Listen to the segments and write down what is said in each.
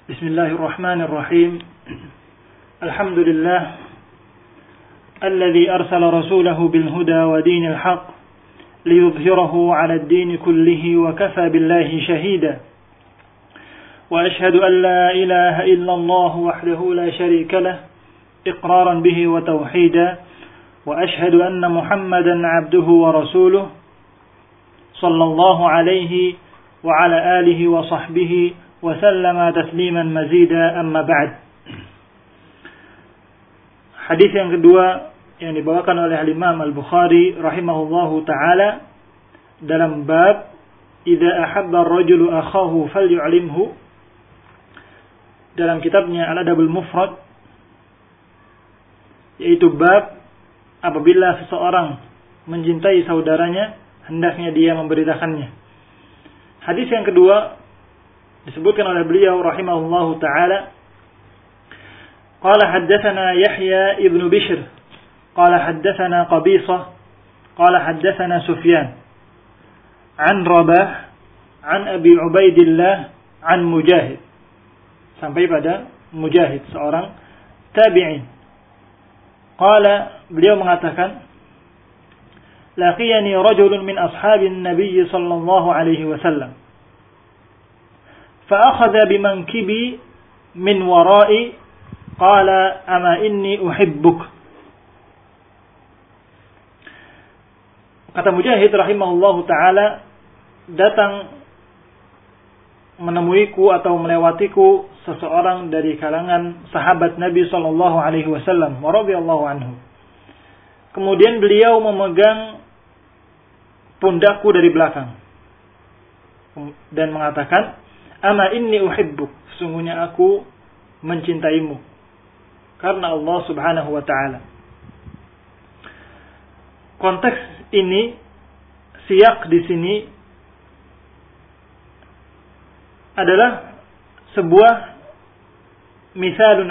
Bismillahirrahmanirrahim. Alhamdulillah alladzi arsala rasulahu bil huda wa dinil haqq liyudhhirahu 'ala ad-din kullihi wa kafa billahi shahida. Wa ashhadu an la ilaha illallah wahdahu la sharika lah iqraran bihi wa tauhida. Wa ashhadu anna Muhammadan 'abduhu wa rasuluhu sallallahu alaihi wa ala alihi wa sahbihi wa sallama tasliman mazida, amma ba'd. Hadis yang kedua yang dibawakan oleh Imam Al-Bukhari rahimahullahu taala dalam bab idza ahabba ar-rajulu akhahu falyu'limhu, dalam kitabnya Al-Adabul Mufrad, yaitu bab apabila seseorang mencintai saudaranya hendaknya dia memberitakannya. Hadis yang kedua disebutkan oleh beliau rahimahullahu taala, qala haddatsana Yahya ibn Bishr qala haddatsana Qabisah qala haddatsana Sufyan an Rabah an Abi Ubaidillah an Mujahid, sampai pada Mujahid, seorang tabi'in. Qala, beliau mengatakan, laqiyani rajulun min ashabin Nabi sallallahu alaihi wasallam فأخذ بمنكبي من ورائي قال أما إني أحبك. Kata Mujahid rahimahullahu ta'ala, datang menemuiku atau melewatiku seseorang dari kalangan sahabat Nabi sallallahu alaihi wasallam wa radhiyallahu anhu. Kemudian beliau memegang pundakku dari belakang dan mengatakan, ama inni uhibbuk, sesungguhnya aku mencintaimu karena Allah Subhanahu wa taala. Konteks ini, siyak di sini adalah sebuah misalun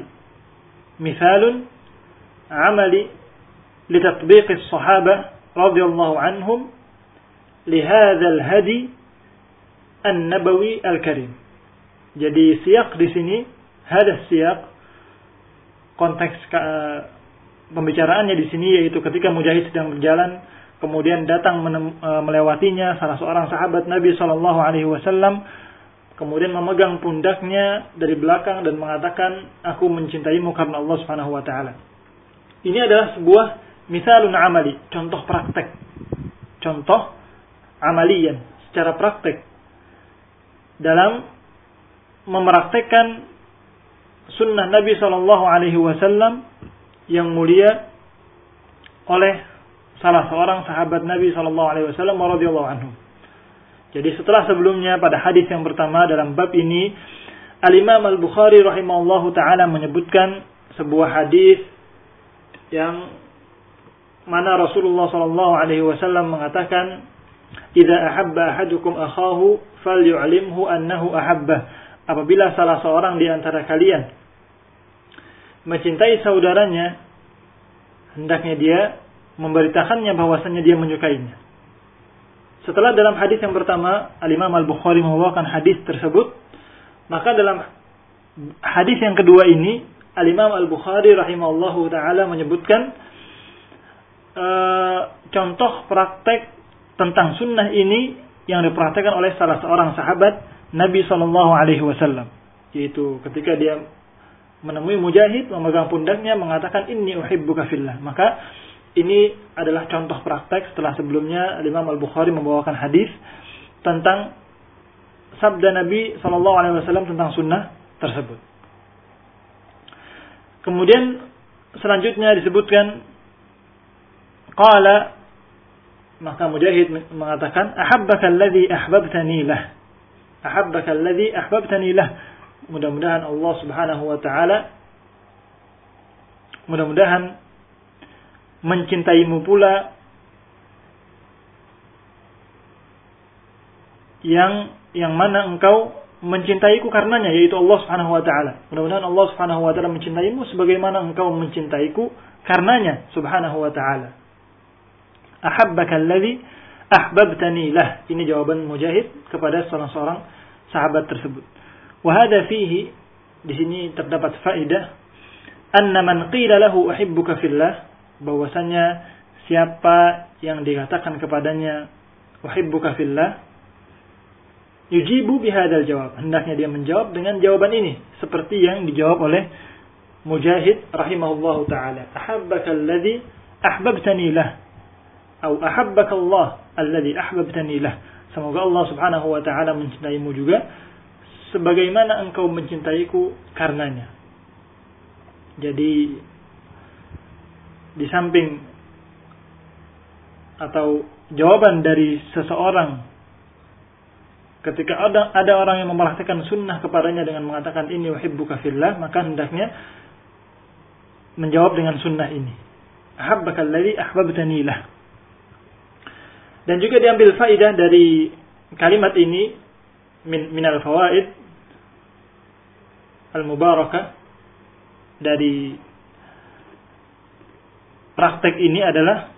amali litatbiq as-sahabah radhiyallahu anhum li hadzal hadi An-Nabawi Al-Karim. Jadi siyak di sini, hadas siyak, konteks pembicaraannya di sini yaitu ketika Mujahid sedang berjalan, kemudian datang melewatinya salah seorang sahabat Nabi sallallahu alaihi wasallam, kemudian memegang pundaknya dari belakang dan mengatakan, aku mencintaimu karena Allah Subhanahu wa taala. Ini adalah sebuah misalun amali, contoh praktek. Contoh amalian, secara praktek dalam mempraktekkan sunnah Nabi sallallahu alaihi wasallam yang mulia oleh salah seorang sahabat Nabi sallallahu alaihi wasallam radhiyallahu anhu. Jadi setelah sebelumnya pada hadis yang pertama dalam bab ini, Al-Imam Al-Bukhari rahimahullahu taala menyebutkan sebuah hadis yang mana Rasulullah sallallahu alaihi wasallam mengatakan, idza ahabba ahadukum akhahu falyu'limhu annahu ahabbah. Apabila salah seorang di antara kalian mencintai saudaranya, hendaknya dia memberitakannya bahwasannya dia menyukainya. Setelah dalam hadis yang pertama Al-Imam Al-Bukhari membawakan hadis tersebut, maka dalam hadis yang kedua ini Al-Imam Al-Bukhari rahimahullahu taala menyebutkan contoh praktek tentang sunnah ini yang dipraktikkan oleh salah seorang sahabat Nabi sallallahu alaihi wasallam, yaitu ketika dia menemui Mujahid memegang pundaknya mengatakan inni uhibbuka fillah. Maka ini adalah contoh praktek setelah sebelumnya Imam Al-Bukhari membawakan hadis tentang sabda Nabi sallallahu alaihi wasallam tentang sunnah tersebut. Kemudian selanjutnya disebutkan qala, maka Mujahid mengatakan, ahabbaka alladhi ahbabtani lah. Ahabbaka alladhi ahbabtani lah. Mudah-mudahan Allah Subhanahu wa taala mencintaimu pula yang mana engkau mencintaiku karenanya, yaitu Allah Subhanahu wa taala. Mudah-mudahan Allah Subhanahu wa taala mencintaimu sebagaimana engkau mencintaiku karenanya Subhanahu wa taala. Ahabbaka alladhi ahbabtani lah. Ini jawaban Mujahid kepada salah seorang sahabat tersebut. Wa hadha fihi, di sini terdapat faedah, anna man qila lahu uhibbuka fillah, bahwasanya siapa yang dikatakan kepadanya uhibbuka fillah, yujibu bihadzal jawab, hendaknya dia menjawab dengan jawaban ini seperti yang dijawab oleh Mujahid rahimahullahu taala, ahabbaka alladhi ahbabtani lah, atau ahabbaka Allah alladhi ahbabtani lah. Semoga Allah Subhanahu wa taala mencintaimu juga sebagaimana engkau mencintaiku karenanya. Jadi di samping atau jawaban dari seseorang ketika ada orang yang mempraktikkan sunnah kepadanya dengan mengatakan ini uhibbuka fillah, maka hendaknya menjawab dengan sunnah ini, ahabbaka alladhi ahbabtani lah. Dan juga diambil faidah dari kalimat ini min al-fawaid al-mubarakah dari praktek ini adalah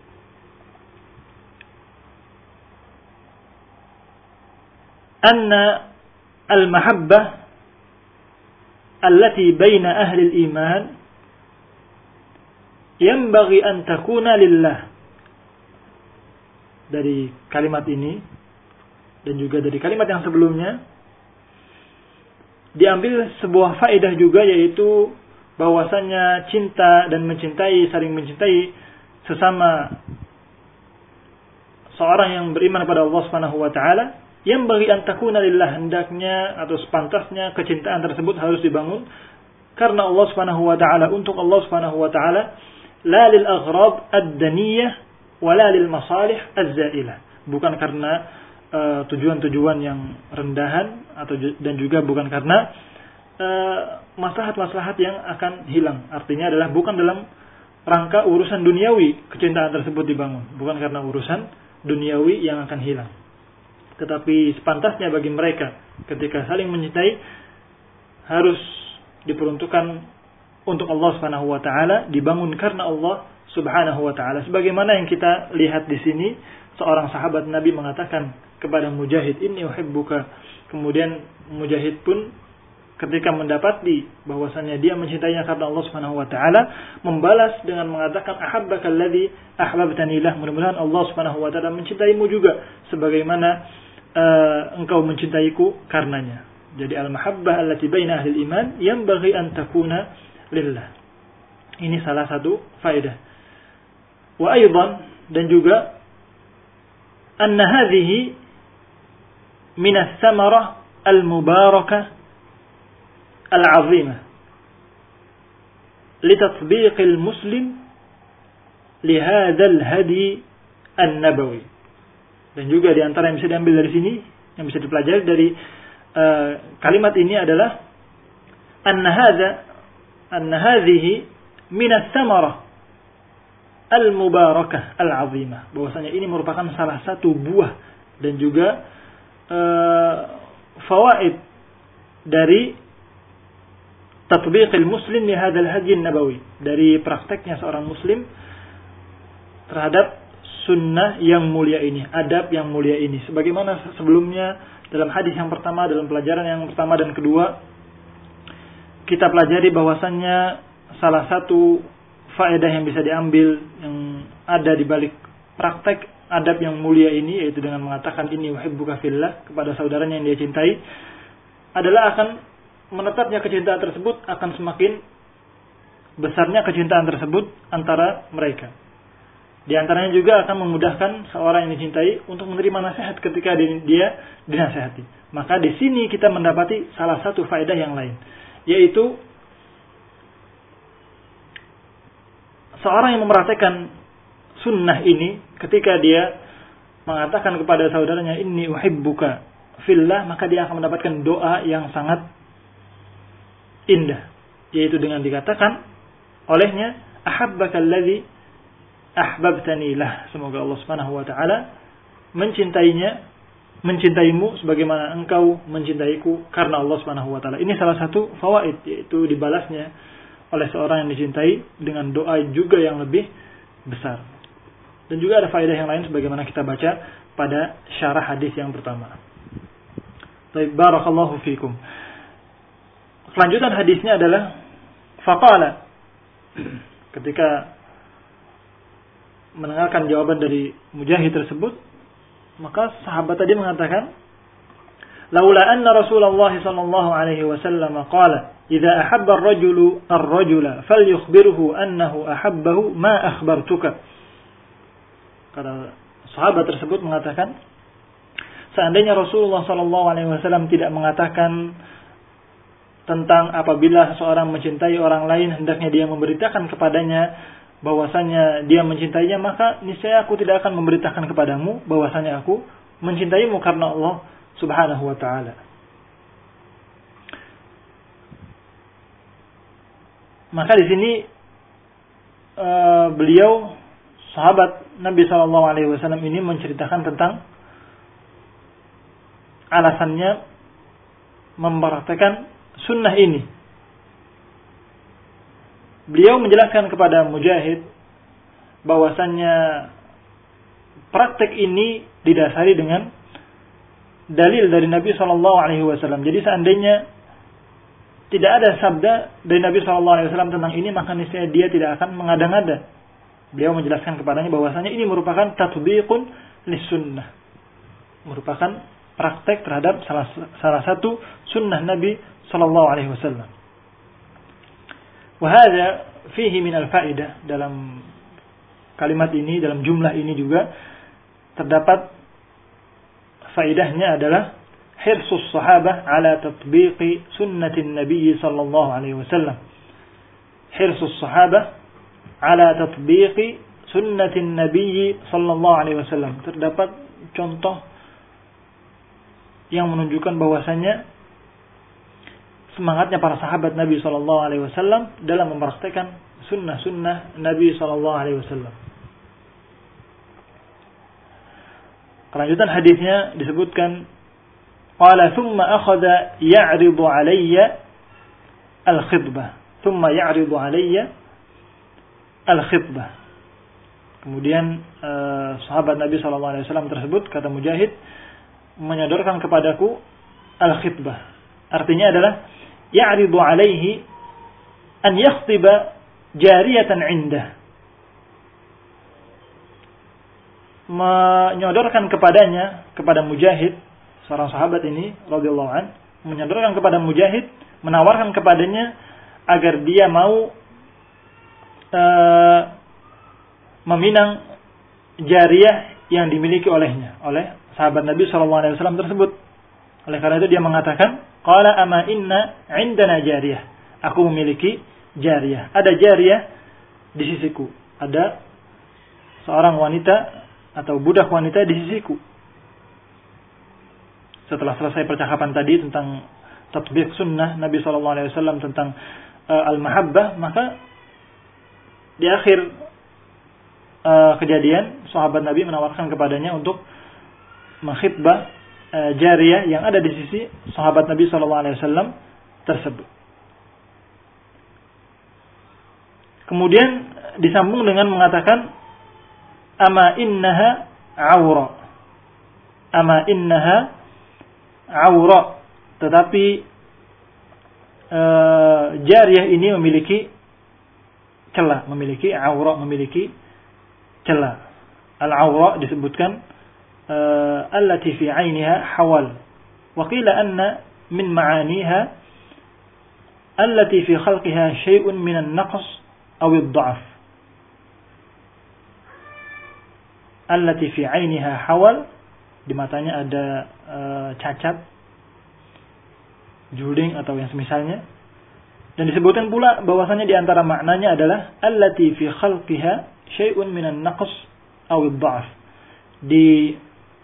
anna al-mahabbah allati baina ahli al-iman yanbaghi an takuna lillah. Dari kalimat ini dan juga dari kalimat yang sebelumnya diambil sebuah faedah juga, yaitu bahwasanya cinta dan mencintai, saling mencintai sesama seorang yang beriman kepada Allah Subhanahu wa taala, yang bagi antakuna lillah, hendaknya atau sepantasnya kecintaan tersebut harus dibangun karena Allah Subhanahu wa taala, untuk Allah Subhanahu wa taala, la lil aghrab ad-daniyah wala lil masalih az-zailah, bukan karena tujuan-tujuan yang rendahan atau dan juga bukan karena maslahat-maslahat yang akan hilang. Artinya adalah bukan dalam rangka urusan duniawi kecintaan tersebut dibangun, bukan karena urusan duniawi yang akan hilang. Tetapi sepantasnya bagi mereka ketika saling mencintai harus diperuntukkan untuk Allah Subhanahu wa taala, dibangun karena Allah Subhanahu wa taala. Sebagaimana yang kita lihat di sini, seorang sahabat Nabi mengatakan kepada Mujahid, "Inni uhibbuka." Kemudian Mujahid pun ketika mendapati bahwasannya dia mencintainya karena Allah Subhanahu wa taala, membalas dengan mengatakan, "Ahabbaka alladhi ahbabtani lah." Mudah-mudahan Allah Subhanahu wa taala mencintaimu juga sebagaimana engkau mencintaiku karenanya. Jadi al-mahabbah allati baina ahli iman yanbaghi an takuna lillah. Ini salah satu faedah. Wa aidan, dan juga anna hadhihi min ath-thamarah al-mubarakah al-'azimah li tatbiq al-muslim li hadha al-hadi an-nabawi. Dan juga di antara yang bisa diambil dari sini, yang bisa dipelajari dari kalimat ini adalah anna hadhihi min ath-thamarah al-mubarakah al-'azimah, bahwasanya ini merupakan salah satu buah dan juga fawaid dari tatbiqil muslim li hadzal hadi an-nabawi, dari prakteknya seorang muslim terhadap sunnah yang mulia ini, adab yang mulia ini. Sebagaimana sebelumnya dalam hadis yang pertama, dalam pelajaran yang pertama dan kedua, kita pelajari bahwasannya salah satu faedah yang bisa diambil yang ada di balik praktek adab yang mulia ini, yaitu dengan mengatakan ini uhibbuka fillah kepada saudaranya yang dia cintai, adalah akan menetapnya kecintaan tersebut, akan semakin besarnya kecintaan tersebut antara mereka. Di antaranya juga akan memudahkan seorang yang dicintai untuk menerima nasihat ketika dia dinasihati. Maka di sini kita mendapati salah satu faedah yang lain, yaitu seorang yang mempraktikkan sunnah ini, ketika dia mengatakan kepada saudaranya inni uhibbuka fillah, maka dia akan mendapatkan doa yang sangat indah, yaitu dengan dikatakan olehnya ahabbaka alladhi ahbabtani lah. Semoga Allah Subhanahu wa taala mencintaimu sebagaimana engkau mencintaiku karena Allah Subhanahu wa taala. Ini salah satu fawaid, yaitu dibalasnya oleh seorang yang dicintai dengan doa juga yang lebih besar. Dan juga ada faedah yang lain sebagaimana kita baca pada syarah hadis yang pertama. Baik, barakallahu fikum. Kelanjutan hadisnya adalah faqala, ketika mendengarkan jawaban dari Mujahid tersebut, maka sahabat tadi mengatakan, laula anna Rasulullah sallallahu alaihi wasallam qala idza ahabba ar-rajulu ar-rajula falyukhbirhu annahu ahabbahu ma akhbartuka. Kata sahabat tersebut mengatakan, seandainya Rasulullah sallallahu alaihi wasallam tidak mengatakan tentang apabila seseorang mencintai orang lain hendaknya dia memberitakan kepadanya bahwasanya dia mencintainya, maka niscaya aku tidak akan memberitakan kepadamu bahwasanya aku mencintaimu karena Allah Subhanahu wa ta'ala. Maka di sini beliau sahabat Nabi sallallahu alaihi wasallam ini menceritakan tentang alasannya mempraktikkan sunnah ini. Beliau menjelaskan kepada Mujahid bahwasannya praktek ini didasari dengan dalil dari Nabi sallallahu alaihi wasallam. Jadi seandainya tidak ada sabda dari Nabi sallallahu alaihi wasallam tentang ini, maka niscaya dia tidak akan mengada-ngada. Beliau menjelaskan kepadanya bahwasanya ini merupakan tatbiqun lis-sunnah. Merupakan praktek terhadap salah satu sunnah Nabi sallallahu alaihi wasallam. Wa hadza fihi min al-fa'idah, dalam kalimat ini, dalam jumlah ini juga terdapat faidahnya adalah hirsus sahabah ala tatbiqi sunnatin Nabi sallallahu alaihi wasallam. Hirsus sahabah ala tatbiqi sunnatin Nabi sallallahu alaihi wasallam. Terdapat contoh yang menunjukkan bahwasanya semangatnya para sahabat Nabi sallallahu alaihi wasallam dalam mempraktikkan sunnah-sunnah Nabi sallallahu alaihi wasallam. Kelanjutan hadisnya disebutkan, qala thumma akhadha ya'ridu alayya al-khitbah. Thumma ya'ridu alayya al-khitbah. Kemudian sahabat Nabi sallallahu alaihi wasallam tersebut, kata Mujahid, menyodorkan kepadaku al-khitbah. Artinya adalah ya'ridu alaihi an yakhtiba jariyatan 'indah. Menyodorkan kepadanya, kepada Mujahid, seorang sahabat ini radhiyallahu an, menyodorkan kepada Mujahid, menawarkan kepadanya agar dia mau meminang jariyah yang dimiliki olehnya, oleh sahabat Nabi sallallahu alaihi wasallam tersebut. Oleh karena itu dia mengatakan, qala ama inna 'indana jariyah. Aku memiliki jariyah. Ada jariyah di sisiku. Ada seorang wanita atau budak wanita di sisiku. Setelah selesai percakapan tadi tentang tatbiq sunnah Nabi sallallahu alaihi wasallam tentang al-mahabbah, maka di akhir kejadian sahabat Nabi menawarkan kepadanya untuk mengkhitbah jariyah yang ada di sisi sahabat Nabi sallallahu alaihi wasallam tersebut. Kemudian disambung dengan mengatakan, ama innaha awra. Ama innaha awra. Tetapi jariyah ini memiliki celah, memiliki awra, memiliki celah. Al-awra disebutkan allati fi 'ainiha hawal. Wa qila anna min ma'aniha allati fi khalqiha syai'un min an-naqs aw ad-dha'f. Allati fi 'ainiha hawal, di matanya ada cacat, juling atau yang semisalnya. Dan disebutkan pula bahwasanya di antara maknanya adalah allati fi khalqiha syai'un minan naqs aw ad-dha'f. Di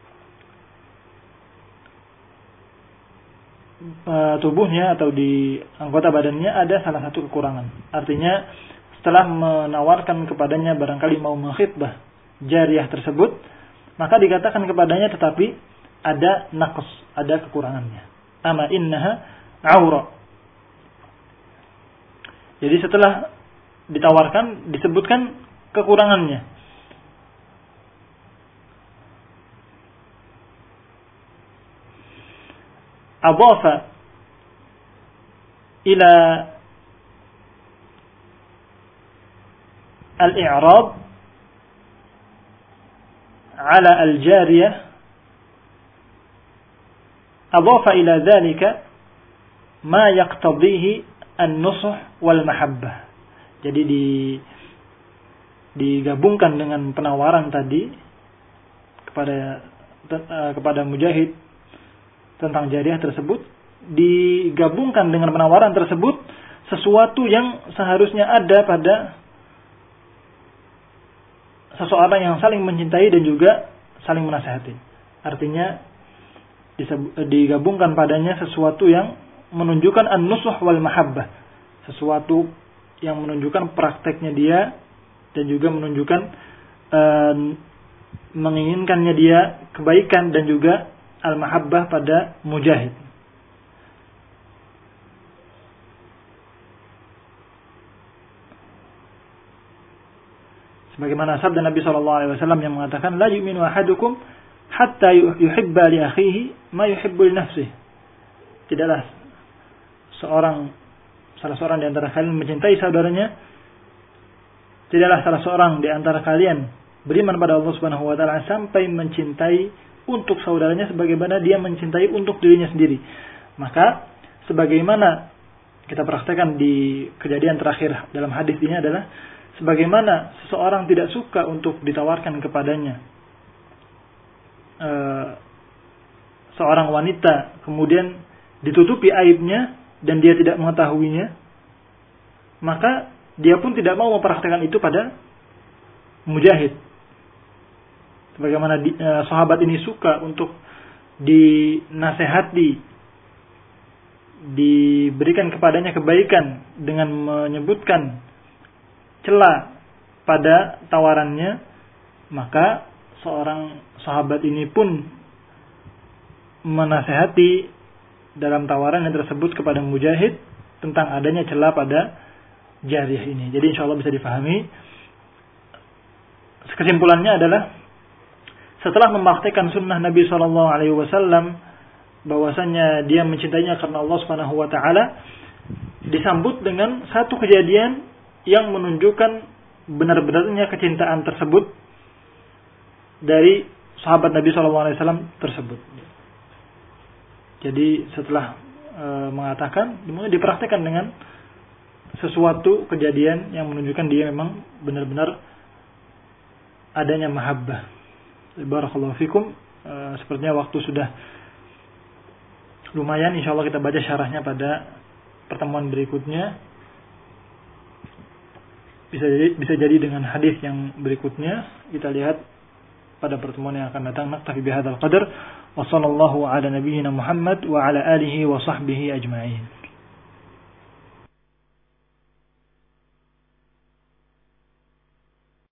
tubuhnya atau di anggota badannya ada salah satu kekurangan. Artinya setelah menawarkan kepadanya barangkali mau mengkhitbah jariyah tersebut, maka dikatakan kepadanya tetapi ada naqs, ada kekurangannya. Ama innaha aura. Jadi setelah ditawarkan disebutkan kekurangannya. Adhafa ila al-i'rab ala al-jariyah adhafa ila dhalika ma yaqtadihi an-nusuh wal mahabbah. Jadi digabungkan dengan penawaran tadi kepada Mujahid tentang jariyah tersebut, digabungkan dengan penawaran tersebut sesuatu yang seharusnya ada pada seseorang yang saling mencintai dan juga saling menasihati. Artinya digabungkan padanya sesuatu yang menunjukkan an-nusuh wal mahabbah, sesuatu yang menunjukkan prakteknya dia dan juga menunjukkan menginginkannya dia kebaikan dan juga al-mahabbah pada Mujahid. Sebagaimana sabda Nabi SAW yang mengatakan, la yu'minu ahadukum hatta yuhibba li akhihi ma yuhibbu li nafsihi. Tidaklah salah seorang di antara kalian mencintai saudaranya, tidaklah salah seorang di antara kalian beriman pada Allah Subhanahu wa taala sampai mencintai untuk saudaranya sebagaimana dia mencintai untuk dirinya sendiri. Maka sebagaimana kita praktekkan di kejadian terakhir dalam hadis ini adalah sebagaimana seseorang tidak suka untuk ditawarkan kepadanya seorang wanita kemudian ditutupi aibnya dan dia tidak mengetahuinya, maka dia pun tidak mau mempraktikkan itu pada Mujahid. Sebagaimana sahabat ini suka untuk dinasehati, diberikan kepadanya kebaikan dengan menyebutkan celah pada tawarannya, maka seorang sahabat ini pun menasehati dalam tawaran yang tersebut kepada Mujahid tentang adanya celah pada jariyah ini. Jadi insya Allah bisa difahami. Kesimpulannya adalah setelah mempraktikkan sunnah Nabi SAW bahwasanya dia mencintainya karena Allah Subhanahu Wa Taala, disambut dengan satu kejadian yang menunjukkan benar-benarnya kecintaan tersebut dari sahabat Nabi SAW tersebut. Jadi setelah mengatakan, dimulai dipraktikkan dengan sesuatu kejadian yang menunjukkan dia memang benar-benar adanya mahabbah. Barakallahu fikum. Sepertinya waktu sudah lumayan. Insyaallah kita baca syarahnya pada pertemuan berikutnya. Bisa jadi dengan hadis yang berikutnya. Kita lihat pada pertemuan yang akan datang. Naktafi bihadzal qadar. Wa sallallahu ala nabiyyina Muhammad wa ala alihi wa sahbihi ajma'in.